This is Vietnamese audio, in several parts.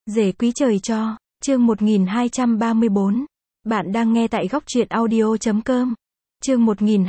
Rể quý trời cho, chương 1234. Bạn đang nghe tại góc truyện audio.com. Chương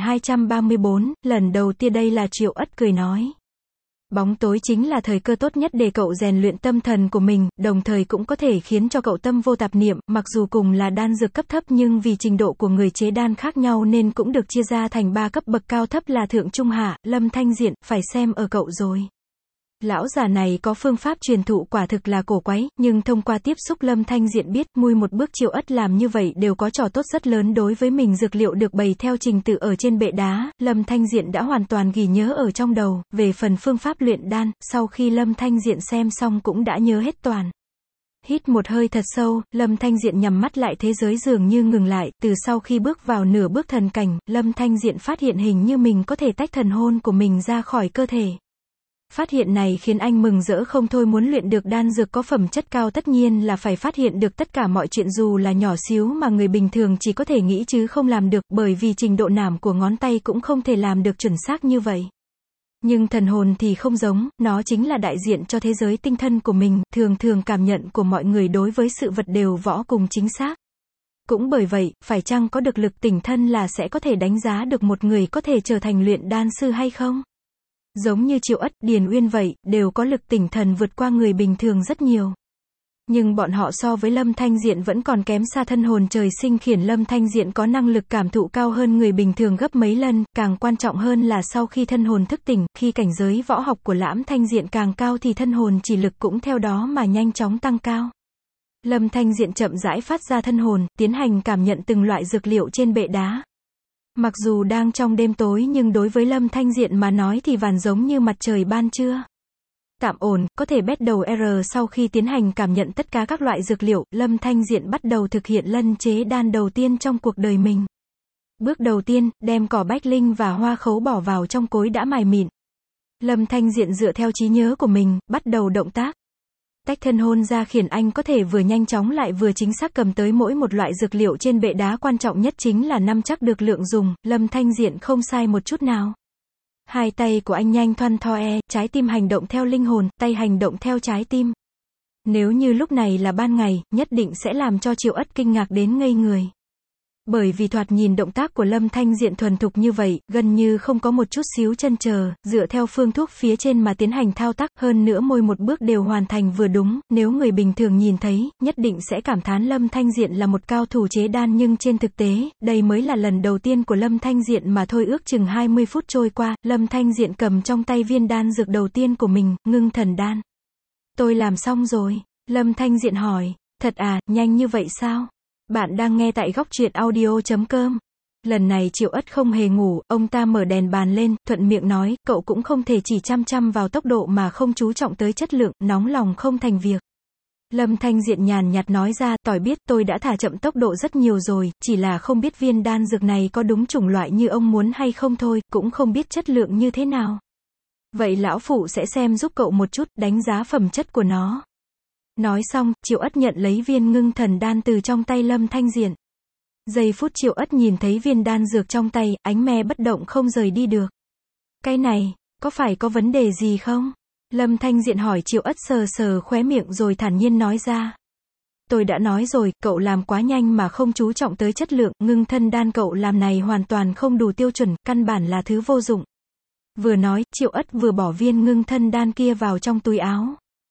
1234, lần đầu tiên đây là Triệu Ất cười nói. Bóng tối chính là thời cơ tốt nhất để cậu rèn luyện tâm thần của mình, đồng thời cũng có thể khiến cho cậu tâm vô tạp niệm, mặc dù cùng là đan dược cấp thấp nhưng vì trình độ của người chế đan khác nhau nên cũng được chia ra thành 3 cấp bậc cao thấp là thượng trung hạ, Lâm Thanh Diện, phải xem ở cậu rồi. Lão già này có phương pháp truyền thụ quả thực là cổ quái, nhưng thông qua tiếp xúc Lâm Thanh Diện biết, mui một bước Triệu Ất làm như vậy đều có trò tốt rất lớn đối với mình. Dược liệu được bày theo trình tự ở trên bệ đá, Lâm Thanh Diện đã hoàn toàn ghi nhớ ở trong đầu, về phần phương pháp luyện đan, sau khi Lâm Thanh Diện xem xong cũng đã nhớ hết toàn. Hít một hơi thật sâu, Lâm Thanh Diện nhắm mắt lại, thế giới dường như ngừng lại, từ sau khi bước vào nửa bước thần cảnh, Lâm Thanh Diện phát hiện hình như mình có thể tách thần hồn của mình ra khỏi cơ thể. Phát hiện này khiến anh mừng rỡ không thôi, muốn luyện được đan dược có phẩm chất cao tất nhiên là phải phát hiện được tất cả mọi chuyện dù là nhỏ xíu mà người bình thường chỉ có thể nghĩ chứ không làm được, bởi vì trình độ nảm của ngón tay cũng không thể làm được chuẩn xác như vậy. Nhưng thần hồn thì không giống, nó chính là đại diện cho thế giới tinh thần của mình, thường thường cảm nhận của mọi người đối với sự vật đều vô cùng chính xác. Cũng bởi vậy, phải chăng có được lực tỉnh thân là sẽ có thể đánh giá được một người có thể trở thành luyện đan sư hay không? Giống như Triệu Ất, Điền Uyên vậy, đều có lực tỉnh thần vượt qua người bình thường rất nhiều. Nhưng bọn họ so với Lâm Thanh Diện vẫn còn kém xa, thân hồn trời sinh khiển Lâm Thanh Diện có năng lực cảm thụ cao hơn người bình thường gấp mấy lần, càng quan trọng hơn là sau khi thân hồn thức tỉnh, khi cảnh giới võ học của Lãm Thanh Diện càng cao thì thân hồn chỉ lực cũng theo đó mà nhanh chóng tăng cao. Lâm Thanh Diện chậm rãi phát ra thân hồn, tiến hành cảm nhận từng loại dược liệu trên bệ đá. Mặc dù đang trong đêm tối nhưng đối với Lâm Thanh Diện mà nói thì vàn giống như mặt trời ban trưa. Tạm ổn, có thể bắt đầu sau khi tiến hành cảm nhận tất cả các loại dược liệu, Lâm Thanh Diện bắt đầu thực hiện lân chế đan đầu tiên trong cuộc đời mình. Bước đầu tiên, đem cỏ bách linh và hoa khấu bỏ vào trong cối đã mài mịn. Lâm Thanh Diện dựa theo trí nhớ của mình, bắt đầu động tác. Tách thân hồn ra khiến anh có thể vừa nhanh chóng lại vừa chính xác cầm tới mỗi một loại dược liệu trên bệ đá, quan trọng nhất chính là nắm chắc được lượng dùng, Lâm Thanh Diện không sai một chút nào. Hai tay của anh nhanh thoăn thoe, trái tim hành động theo linh hồn, tay hành động theo trái tim. Nếu như lúc này là ban ngày, nhất định sẽ làm cho Triệu Ất kinh ngạc đến ngây người. Bởi vì thoạt nhìn động tác của Lâm Thanh Diện thuần thục như vậy, gần như không có một chút xíu chần chờ, dựa theo phương thuốc phía trên mà tiến hành thao tác, hơn nữa mỗi một bước đều hoàn thành vừa đúng, nếu người bình thường nhìn thấy, nhất định sẽ cảm thán Lâm Thanh Diện là một cao thủ chế đan, nhưng trên thực tế, đây mới là lần đầu tiên của Lâm Thanh Diện mà thôi. Ước chừng 20 phút trôi qua, Lâm Thanh Diện cầm trong tay viên đan dược đầu tiên của mình, Ngưng Thần Đan. Tôi làm xong rồi. Lâm Thanh Diện hỏi, thật à, nhanh như vậy sao? Bạn đang nghe tại góc truyện audio.com. Lần này Triệu Ất không hề ngủ, ông ta mở đèn bàn lên, thuận miệng nói, cậu cũng không thể chỉ chăm chăm vào tốc độ mà không chú trọng tới chất lượng, nóng lòng không thành việc. Lâm Thanh Diện nhàn nhạt nói ra, tỏi biết, tôi đã thả chậm tốc độ rất nhiều rồi, chỉ là không biết viên đan dược này có đúng chủng loại như ông muốn hay không thôi, cũng không biết chất lượng như thế nào. Vậy lão phụ sẽ xem giúp cậu một chút, đánh giá phẩm chất của nó. Nói xong, Triệu Ất nhận lấy viên Ngưng Thần Đan từ trong tay Lâm Thanh Diện. Giây phút Triệu Ất nhìn thấy viên đan dược trong tay, ánh me bất động không rời đi được. Cái này, có phải có vấn đề gì không? Lâm Thanh Diện hỏi. Triệu Ất sờ sờ khóe miệng rồi thản nhiên nói ra. Tôi đã nói rồi, cậu làm quá nhanh mà không chú trọng tới chất lượng, Ngưng Thần Đan cậu làm này hoàn toàn không đủ tiêu chuẩn, căn bản là thứ vô dụng. Vừa nói, Triệu Ất vừa bỏ viên Ngưng Thần Đan kia vào trong túi áo.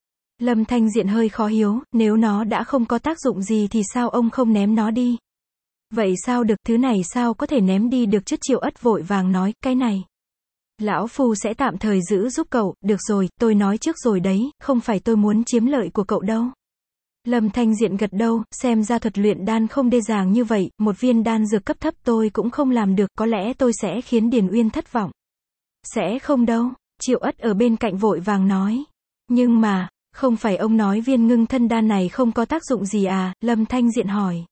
Lâm Thanh Diện hơi khó hiểu, nếu nó đã không có tác dụng gì thì sao ông không ném nó đi? Vậy sao được, thứ này sao có thể ném đi được chứ? Triệu Ất vội vàng nói, cái này. Lão phu sẽ tạm thời giữ giúp cậu, được rồi, tôi nói trước rồi đấy, không phải tôi muốn chiếm lợi của cậu đâu. Lâm Thanh Diện gật đầu, xem ra thuật luyện đan không dễ dàng như vậy, một viên đan dược cấp thấp tôi cũng không làm được, có lẽ tôi sẽ khiến Điền Uyên thất vọng. Sẽ không đâu, Triệu Ất ở bên cạnh vội vàng nói. Nhưng mà, không phải ông nói viên Ngưng Thần Đan này không có tác dụng gì à? Lâm Thanh Diện hỏi.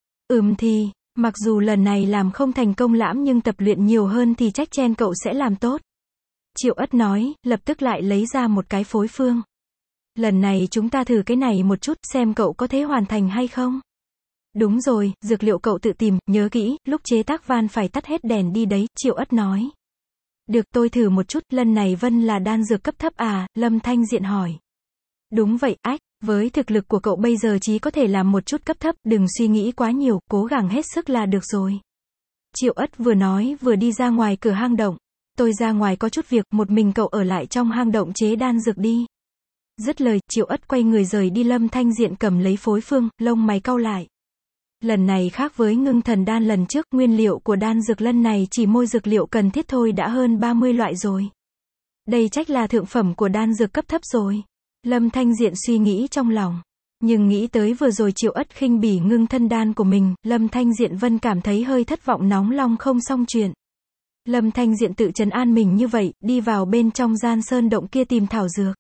Thì, mặc dù lần này làm không thành công Lãm nhưng tập luyện nhiều hơn thì chắc chắn cậu sẽ làm tốt. Triệu Ất nói, lập tức lại lấy ra một cái phối phương. Lần này chúng ta thử cái này một chút, xem cậu có thể hoàn thành hay không. Đúng rồi, dược liệu cậu tự tìm, nhớ kỹ, lúc chế tác van phải tắt hết đèn đi đấy, Triệu Ất nói. Được, tôi thử một chút. Lần này Vân là đan dược cấp thấp à? Lâm Thanh Diện hỏi. Đúng vậy, ách. Với thực lực của cậu bây giờ chỉ có thể làm một chút cấp thấp, đừng suy nghĩ quá nhiều, cố gắng hết sức là được rồi. Triệu Ất vừa nói vừa đi ra ngoài cửa hang động. Tôi ra ngoài có chút việc, một mình cậu ở lại trong hang động chế đan dược đi. Dứt lời, Triệu Ất quay người rời đi. Lâm Thanh Diện cầm lấy phối phương, lông mày cau lại. Lần này khác với ngưng thần đan lần trước, nguyên liệu của đan dược lần này chỉ môi dược liệu cần thiết thôi đã hơn 30 loại rồi. Đây trách là thượng phẩm của đan dược cấp thấp rồi. Lâm Thanh Diện suy nghĩ trong lòng. Nhưng nghĩ tới vừa rồi Triệu Ất khinh bỉ ngưng thân đan của mình, Lâm Thanh Diện vân cảm thấy hơi thất vọng, nóng lòng không xong chuyện. Lâm Thanh Diện tự trấn an mình như vậy, đi vào bên trong gian sơn động kia tìm thảo dược.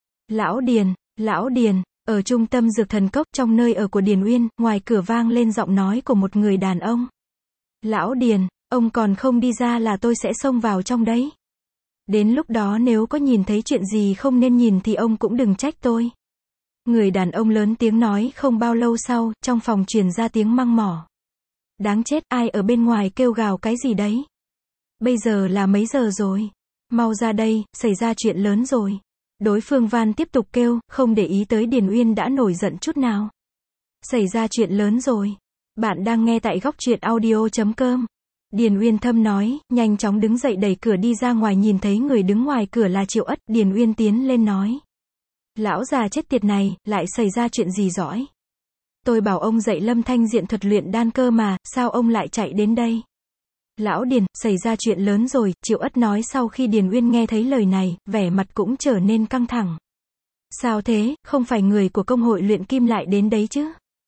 Lão Điền, ở trung tâm dược thần cốc trong nơi ở của Điền Uyên, ngoài cửa vang lên giọng nói của một người đàn ông. Lão Điền, ông còn không đi ra là tôi sẽ xông vào trong đấy. Đến lúc đó nếu có nhìn thấy chuyện gì không nên nhìn thì ông cũng đừng trách tôi. Người đàn ông lớn tiếng nói. Không bao lâu sau, trong phòng truyền ra tiếng măng mỏ. Đáng chết, ai ở bên ngoài kêu gào cái gì đấy? Bây giờ là mấy giờ rồi? Mau ra đây, xảy ra chuyện lớn rồi. Đối phương Van tiếp tục kêu, không để ý tới Điền Uyên đã nổi giận chút nào. Xảy ra chuyện lớn rồi. Bạn đang nghe tại Góc Truyện Audio.com. Điền Uyên thâm nói, nhanh chóng đứng dậy đẩy cửa đi ra ngoài. Nhìn thấy người đứng ngoài cửa là Triệu Ất, Điền Uyên tiến lên nói. Lão già chết tiệt này, lại xảy ra chuyện gì giỏi? Tôi bảo ông dạy Lâm Thanh Diện thuật luyện đan cơ mà, sao ông lại chạy đến đây? Lão Điền, xảy ra chuyện lớn rồi, Triệu Ất nói. Sau khi Điền Uyên nghe thấy lời này, vẻ mặt cũng trở nên căng thẳng. Sao thế, không phải người của công hội luyện kim lại đến đấy chứ?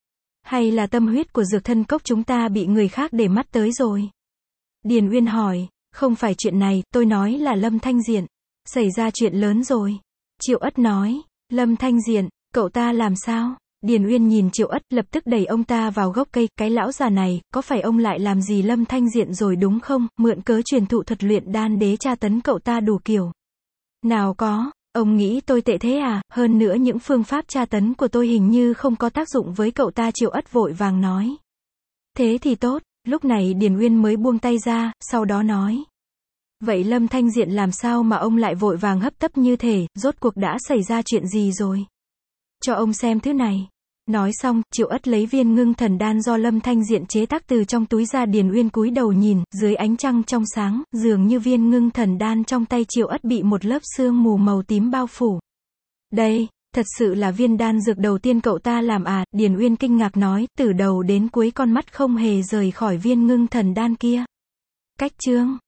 Hay là tâm huyết của dược thân cốc chúng ta bị người khác để mắt tới rồi? Điền Uyên hỏi, không phải chuyện này, tôi nói là Lâm Thanh Diện. Xảy ra chuyện lớn rồi. Triệu Ất nói, Lâm Thanh Diện, cậu ta làm sao? Điền Uyên nhìn Triệu Ất, lập tức đẩy ông ta vào gốc cây. Cái lão già này, có phải ông lại làm gì Lâm Thanh Diện rồi đúng không? Mượn cớ truyền thụ thuật luyện đan đế tra tấn cậu ta đủ kiểu. Nào có, ông nghĩ tôi tệ thế à? Hơn nữa những phương pháp tra tấn của tôi hình như không có tác dụng với cậu ta. Triệu Ất vội vàng nói. Thế thì tốt. Lúc này Điền Uyên mới buông tay ra, sau đó nói. Vậy Lâm Thanh Diện làm sao mà ông lại vội vàng hấp tấp như thế, rốt cuộc đã xảy ra chuyện gì rồi? Cho ông xem thứ này. Nói xong, Triệu Ất lấy viên ngưng thần đan do Lâm Thanh Diện chế tác từ trong túi ra. Điền Uyên cúi đầu nhìn, dưới ánh trăng trong sáng, dường như viên ngưng thần đan trong tay Triệu Ất bị một lớp sương mù màu tím bao phủ. Đây, thật sự là viên đan dược đầu tiên cậu ta làm à? Điền Uyên kinh ngạc nói, từ đầu đến cuối con mắt không hề rời khỏi viên ngưng thần đan kia. Cách chương